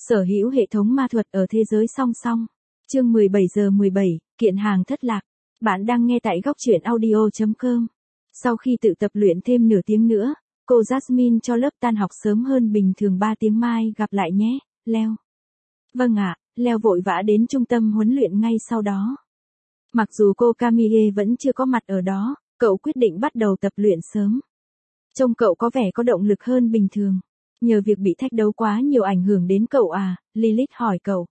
Sở hữu hệ thống ma thuật ở thế giới song song. Chương 17:17, kiện hàng thất lạc. Bạn đang nghe tại góc truyện audio.com. Sau khi tự tập luyện thêm nửa tiếng nữa, cô Jasmine cho lớp tan học sớm hơn bình thường 3 tiếng. Mai gặp lại nhé, Leo. Vâng ạ, Leo vội vã đến trung tâm huấn luyện ngay sau đó. Mặc dù cô Camille vẫn chưa có mặt ở đó, cậu quyết định bắt đầu tập luyện sớm. Trông cậu có vẻ có động lực hơn bình thường. Nhờ việc bị thách đấu quá nhiều ảnh hưởng đến cậu à, Lilith hỏi cậu.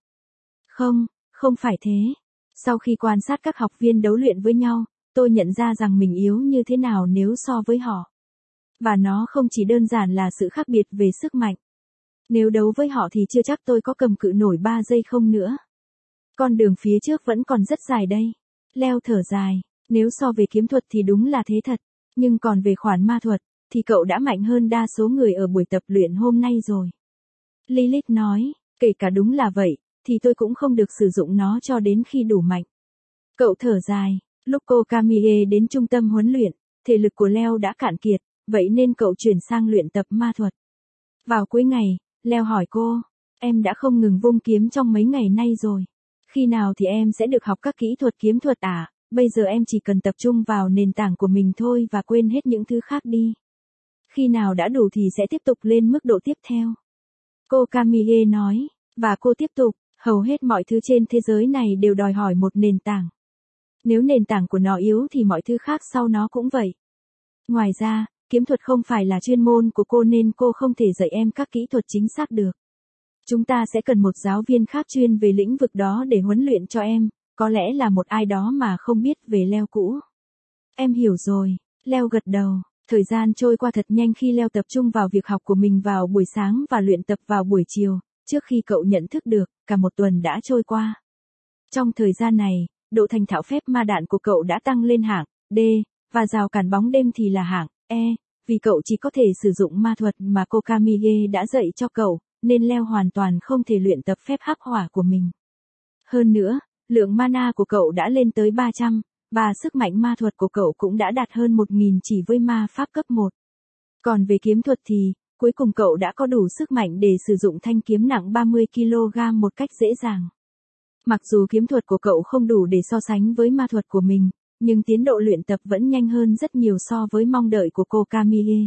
Không phải thế. Sau khi quan sát các học viên đấu luyện với nhau, tôi nhận ra rằng mình yếu như thế nào nếu so với họ. Và nó không chỉ đơn giản là sự khác biệt về sức mạnh. Nếu đấu với họ thì chưa chắc tôi có cầm cự nổi 3 giây không nữa. Con đường phía trước vẫn còn rất dài đây. Leo thở dài, nếu so về kiếm thuật thì đúng là thế thật. Nhưng còn về khoản ma thuật, thì cậu đã mạnh hơn đa số người ở buổi tập luyện hôm nay rồi. Lilith nói, kể cả đúng là vậy, thì tôi cũng không được sử dụng nó cho đến khi đủ mạnh. Cậu thở dài, lúc cô Camille đến trung tâm huấn luyện, thể lực của Leo đã cạn kiệt, vậy nên cậu chuyển sang luyện tập ma thuật. Vào cuối ngày, Leo hỏi cô, em đã không ngừng vung kiếm trong mấy ngày nay rồi. Khi nào thì em sẽ được học các kỹ thuật kiếm thuật à? Bây giờ em chỉ cần tập trung vào nền tảng của mình thôi và quên hết những thứ khác đi. Khi nào đã đủ thì sẽ tiếp tục lên mức độ tiếp theo. Cô Camille nói, và cô tiếp tục, hầu hết mọi thứ trên thế giới này đều đòi hỏi một nền tảng. Nếu nền tảng của nó yếu thì mọi thứ khác sau nó cũng vậy. Ngoài ra, kiếm thuật không phải là chuyên môn của cô nên cô không thể dạy em các kỹ thuật chính xác được. Chúng ta sẽ cần một giáo viên khác chuyên về lĩnh vực đó để huấn luyện cho em, có lẽ là một ai đó mà không biết về Leo cũ. Em hiểu rồi, Leo gật đầu. Thời gian trôi qua thật nhanh khi Leo tập trung vào việc học của mình vào buổi sáng và luyện tập vào buổi chiều, trước khi cậu nhận thức được, cả một tuần đã trôi qua. Trong thời gian này, độ thành thạo phép ma đạn của cậu đã tăng lên hạng D, và rào cản bóng đêm thì là hạng E, vì cậu chỉ có thể sử dụng ma thuật mà cô Camille đã dạy cho cậu, nên Leo hoàn toàn không thể luyện tập phép hắc hỏa của mình. Hơn nữa, lượng mana của cậu đã lên tới 300. Và sức mạnh ma thuật của cậu cũng đã đạt hơn 1000 chỉ với ma pháp cấp 1. Còn về kiếm thuật thì, cuối cùng cậu đã có đủ sức mạnh để sử dụng thanh kiếm nặng 30 kg một cách dễ dàng. Mặc dù kiếm thuật của cậu không đủ để so sánh với ma thuật của mình, nhưng tiến độ luyện tập vẫn nhanh hơn rất nhiều so với mong đợi của cô Camille.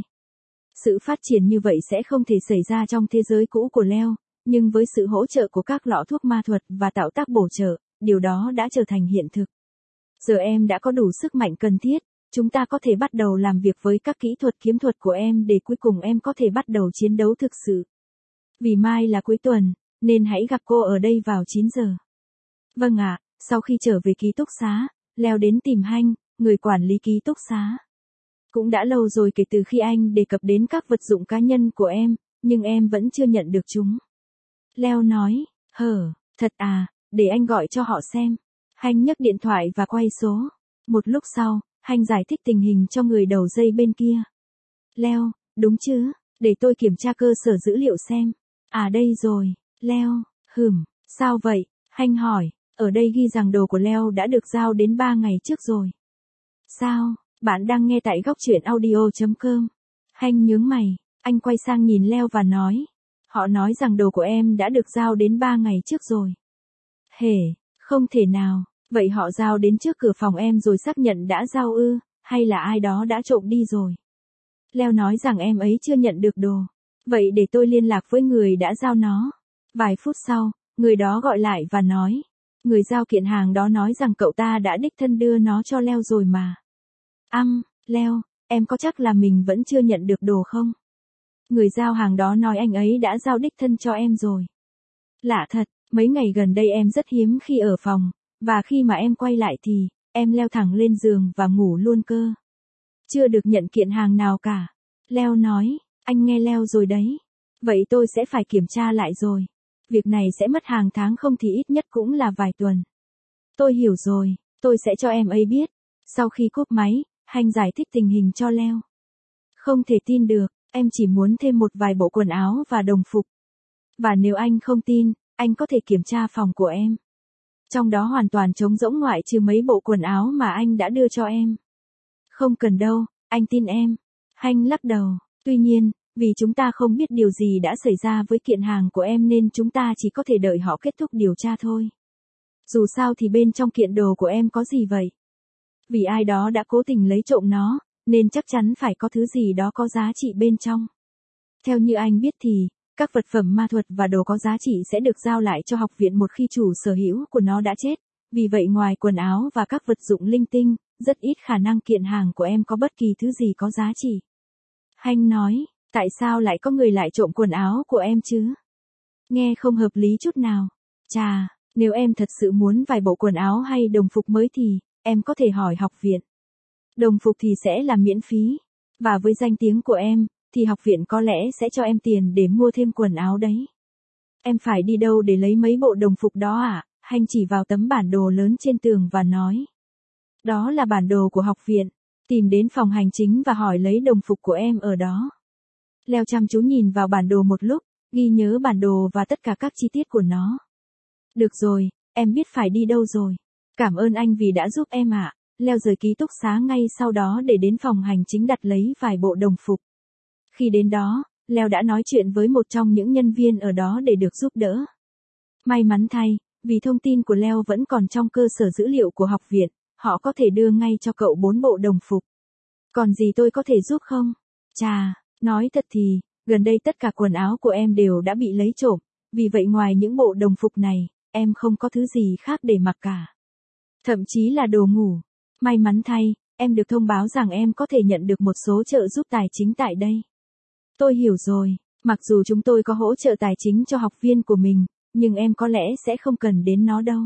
Sự phát triển như vậy sẽ không thể xảy ra trong thế giới cũ của Leo, nhưng với sự hỗ trợ của các lọ thuốc ma thuật và tạo tác bổ trợ, điều đó đã trở thành hiện thực. Giờ em đã có đủ sức mạnh cần thiết, chúng ta có thể bắt đầu làm việc với các kỹ thuật kiếm thuật của em để cuối cùng em có thể bắt đầu chiến đấu thực sự. Vì mai là cuối tuần, nên hãy gặp cô ở đây vào 9 giờ. Vâng ạ, sau khi trở về ký túc xá, Leo đến tìm Hanh, người quản lý ký túc xá. Cũng đã lâu rồi kể từ khi anh đề cập đến các vật dụng cá nhân của em, nhưng em vẫn chưa nhận được chúng. Leo nói, thật à, để anh gọi cho họ xem. Hanh nhấc điện thoại và quay số. Một lúc sau, Hanh giải thích tình hình cho người đầu dây bên kia. Leo, đúng chứ, để tôi kiểm tra cơ sở dữ liệu xem. À đây rồi, Leo, sao vậy? Hanh hỏi, ở đây ghi rằng đồ của Leo đã được giao đến 3 ngày trước rồi. Sao, bạn đang nghe tại góc truyện audio.com. Hanh nhướng mày, anh quay sang nhìn Leo và nói. Họ nói rằng đồ của em đã được giao đến 3 ngày trước rồi. Không thể nào. Vậy họ giao đến trước cửa phòng em rồi xác nhận đã giao ư, hay là ai đó đã trộm đi rồi? Leo nói rằng em ấy chưa nhận được đồ. Vậy để tôi liên lạc với người đã giao nó. Vài phút sau, người đó gọi lại và nói. Người giao kiện hàng đó nói rằng cậu ta đã đích thân đưa nó cho Leo rồi mà. Leo, em có chắc là mình vẫn chưa nhận được đồ không? Người giao hàng đó nói anh ấy đã giao đích thân cho em rồi. Lạ thật, mấy ngày gần đây em rất hiếm khi ở phòng. Và khi mà em quay lại thì, em leo thẳng lên giường và ngủ luôn cơ. Chưa được nhận kiện hàng nào cả. Leo nói, anh nghe Leo rồi đấy. Vậy tôi sẽ phải kiểm tra lại rồi. Việc này sẽ mất hàng tháng không thì ít nhất cũng là vài tuần. Tôi hiểu rồi, tôi sẽ cho em ấy biết. Sau khi cúp máy, Hanh giải thích tình hình cho Leo. Không thể tin được, em chỉ muốn thêm một vài bộ quần áo và đồng phục. Và nếu anh không tin, anh có thể kiểm tra phòng của em. Trong đó hoàn toàn trống rỗng ngoại trừ mấy bộ quần áo mà anh đã đưa cho em. Không cần đâu, anh tin em. Hanh lắc đầu. Tuy nhiên, Vì chúng ta không biết điều gì đã xảy ra với kiện hàng của em nên chúng ta chỉ có thể đợi họ kết thúc điều tra thôi. Dù sao thì bên trong kiện đồ của em có gì vậy? Vì ai đó đã cố tình lấy trộm nó, nên chắc chắn phải có thứ gì đó có giá trị bên trong. Theo như anh biết thì, các vật phẩm ma thuật và đồ có giá trị sẽ được giao lại cho học viện một khi chủ sở hữu của nó đã chết. Vì vậy ngoài quần áo và các vật dụng linh tinh, rất ít khả năng kiện hàng của em có bất kỳ thứ gì có giá trị. Hanh nói, tại sao lại có người lại trộm quần áo của em chứ? Nghe không hợp lý chút nào. Chà, nếu em thật sự muốn vài bộ quần áo hay đồng phục mới thì, em có thể hỏi học viện. Đồng phục thì sẽ là miễn phí. Và với danh tiếng của em, thì học viện có lẽ sẽ cho em tiền để mua thêm quần áo đấy. Em phải đi đâu để lấy mấy bộ đồng phục đó à? Hanh chỉ vào tấm bản đồ lớn trên tường và nói. Đó là bản đồ của học viện. Tìm đến phòng hành chính và hỏi lấy đồng phục của em ở đó. Leo chăm chú nhìn vào bản đồ một lúc, ghi nhớ bản đồ và tất cả các chi tiết của nó. Được rồi, em biết phải đi đâu rồi. Cảm ơn anh vì đã giúp em ạ. Leo rời ký túc xá ngay sau đó để đến phòng hành chính đặt lấy vài bộ đồng phục. Khi đến đó, Leo đã nói chuyện với một trong những nhân viên ở đó để được giúp đỡ. May mắn thay, vì thông tin của Leo vẫn còn trong cơ sở dữ liệu của học viện, họ có thể đưa ngay cho cậu 4 bộ đồng phục. Còn gì tôi có thể giúp không? Chà, nói thật thì, gần đây tất cả quần áo của em đều đã bị lấy trộm, vì vậy ngoài những bộ đồng phục này, em không có thứ gì khác để mặc cả. Thậm chí là đồ ngủ. May mắn thay, em được thông báo rằng em có thể nhận được một số trợ giúp tài chính tại đây. Tôi hiểu rồi, mặc dù chúng tôi có hỗ trợ tài chính cho học viên của mình, nhưng em có lẽ sẽ không cần đến nó đâu.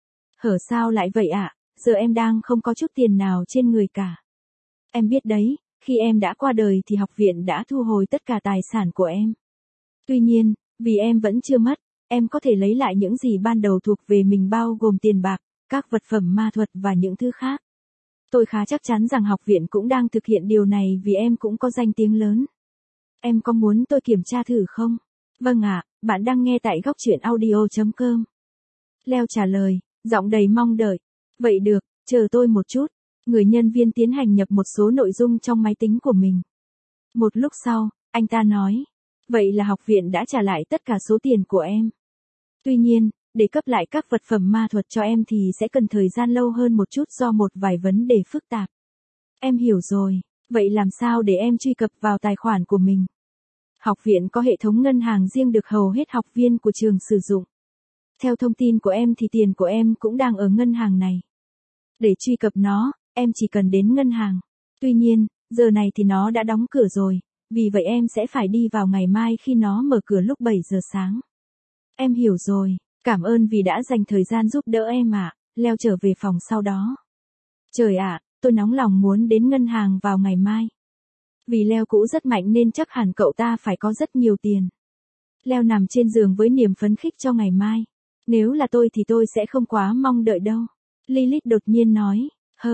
Hở sao lại vậy ạ? Giờ em đang không có chút tiền nào trên người cả. Em biết đấy, khi em đã qua đời thì học viện đã thu hồi tất cả tài sản của em. Tuy nhiên, vì em vẫn chưa mất, em có thể lấy lại những gì ban đầu thuộc về mình bao gồm tiền bạc, các vật phẩm ma thuật và những thứ khác. Tôi khá chắc chắn rằng học viện cũng đang thực hiện điều này vì em cũng có danh tiếng lớn. Em có muốn tôi kiểm tra thử không? Vâng ạ, bạn đang nghe tại góc truyện audio.com. Leo trả lời, giọng đầy mong đợi. Vậy được, chờ tôi một chút. Người nhân viên tiến hành nhập một số nội dung trong máy tính của mình. Một lúc sau, anh ta nói. Vậy là học viện đã trả lại tất cả số tiền của em. Tuy nhiên, để cấp lại các vật phẩm ma thuật cho em thì sẽ cần thời gian lâu hơn một chút do một vài vấn đề phức tạp. Em hiểu rồi, vậy làm sao để em truy cập vào tài khoản của mình? Học viện có hệ thống ngân hàng riêng được hầu hết học viên của trường sử dụng. Theo thông tin của em thì tiền của em cũng đang ở ngân hàng này. Để truy cập nó, em chỉ cần đến ngân hàng. Tuy nhiên, giờ này thì nó đã đóng cửa rồi, vì vậy em sẽ phải đi vào ngày mai khi nó mở cửa lúc 7 giờ sáng. Em hiểu rồi, cảm ơn vì đã dành thời gian giúp đỡ em ạ. Leo trở về phòng sau đó. Trời ạ, tôi nóng lòng muốn đến ngân hàng vào ngày mai. Vì Leo cũ rất mạnh nên chắc hẳn cậu ta phải có rất nhiều tiền. Leo nằm trên giường với niềm phấn khích cho ngày mai. Nếu là tôi thì tôi sẽ không quá mong đợi đâu. Lilith đột nhiên nói,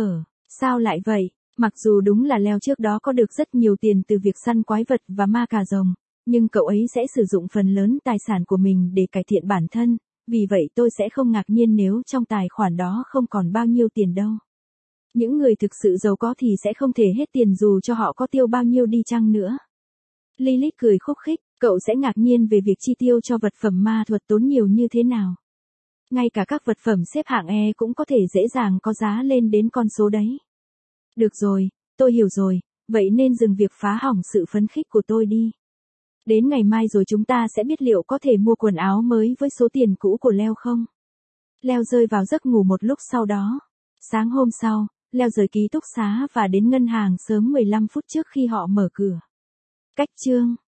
sao lại vậy? Mặc dù đúng là Leo trước đó có được rất nhiều tiền từ việc săn quái vật và ma cà rồng, nhưng cậu ấy sẽ sử dụng phần lớn tài sản của mình để cải thiện bản thân, vì vậy tôi sẽ không ngạc nhiên nếu trong tài khoản đó không còn bao nhiêu tiền đâu. Những người thực sự giàu có thì sẽ không thể hết tiền dù cho họ có tiêu bao nhiêu đi chăng nữa. Lilith cười khúc khích, cậu sẽ ngạc nhiên về việc chi tiêu cho vật phẩm ma thuật tốn nhiều như thế nào. Ngay cả các vật phẩm xếp hạng E cũng có thể dễ dàng có giá lên đến con số đấy. Được rồi, tôi hiểu rồi, vậy nên dừng việc phá hỏng sự phấn khích của tôi đi. Đến ngày mai rồi chúng ta sẽ biết liệu có thể mua quần áo mới với số tiền cũ của Leo không. Leo rơi vào giấc ngủ một lúc sau đó. Sáng hôm sau, Leo rời ký túc xá và đến ngân hàng sớm 15 phút trước khi họ mở cửa. Cách chương